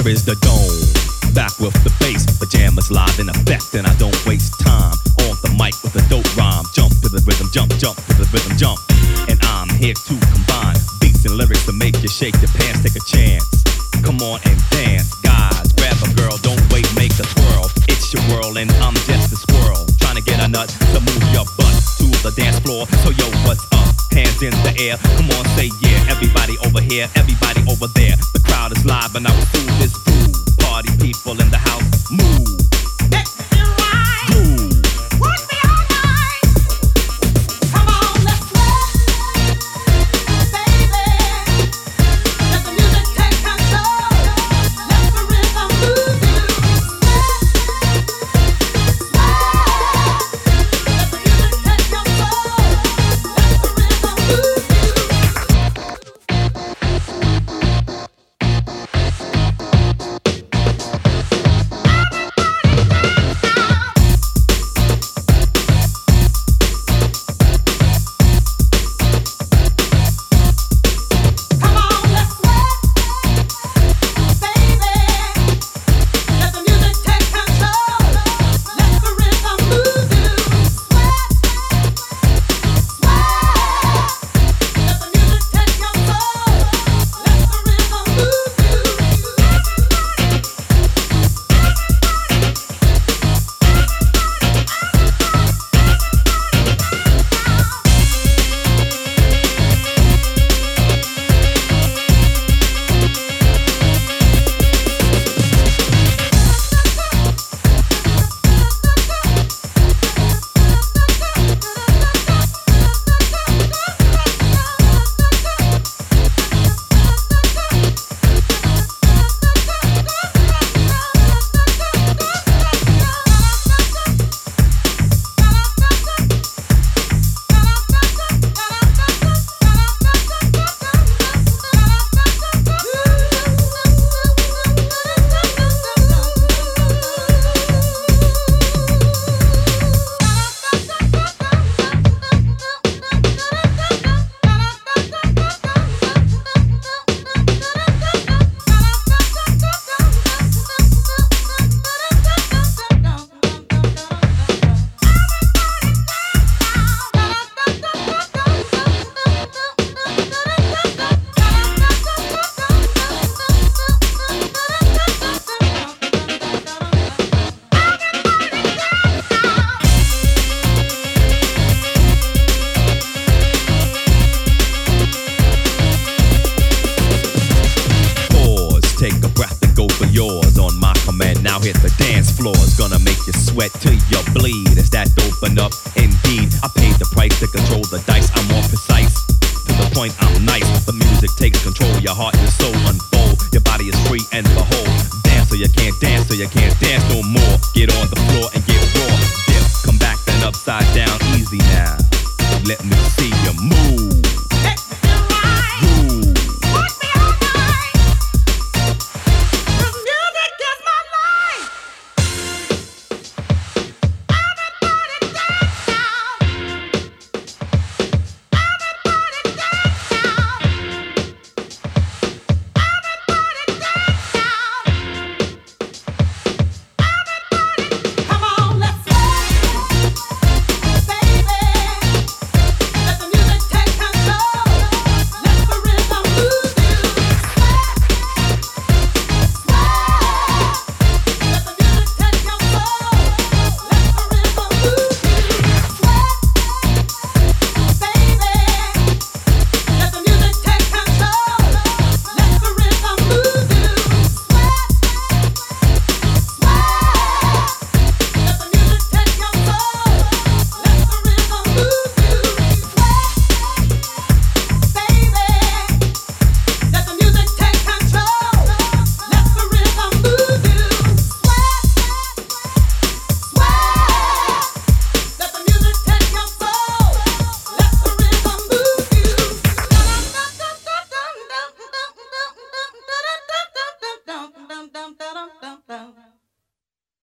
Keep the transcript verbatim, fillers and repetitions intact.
Here is the dome, back with the bass. The jam is live in effect, and I don't waste time. On the mic with a dope rhyme. Jump to the rhythm, jump, jump to the rhythm, jump. And I'm here to combine beats and lyrics to make you shake your pants. Take a chance, come on and dance. Guys, grab a girl, don't wait, make a twirl. It's your world and I'm just a squirrel, trying to get a nut to move your butt to the dance floor. So yo, what's up? Hands in the air, come on, say yeah. Everybody over here, everybody over there. The crowd is live and I will do this groove. Party people in the house, move. Let's do right. Groove. Work me all night. Come on, let's sweat, baby. Let the music take control. Let the rhythm move you. Sweat, sweat. Let the music take control. Let the rhythm move you. Come on, let's sweat, baby. Let the music take control. Let the rhythm move you. Sweat, sweat. Let the music take control. Let the rhythm move you. Pause, take a breath and go for yours. On my command, now hit the dance floor. It's gonna make you sweat till you bleed. Is that open up? Indeed, I paid the price to control the dice. I'm more precise, to the point I'm nice. The music takes control, your heart and soul unfold. Your body is free and behold. Dance so you can't dance, so you can't dance no more. Get on the floor and get raw. Dip, come back then upside down, easy now. Let me see.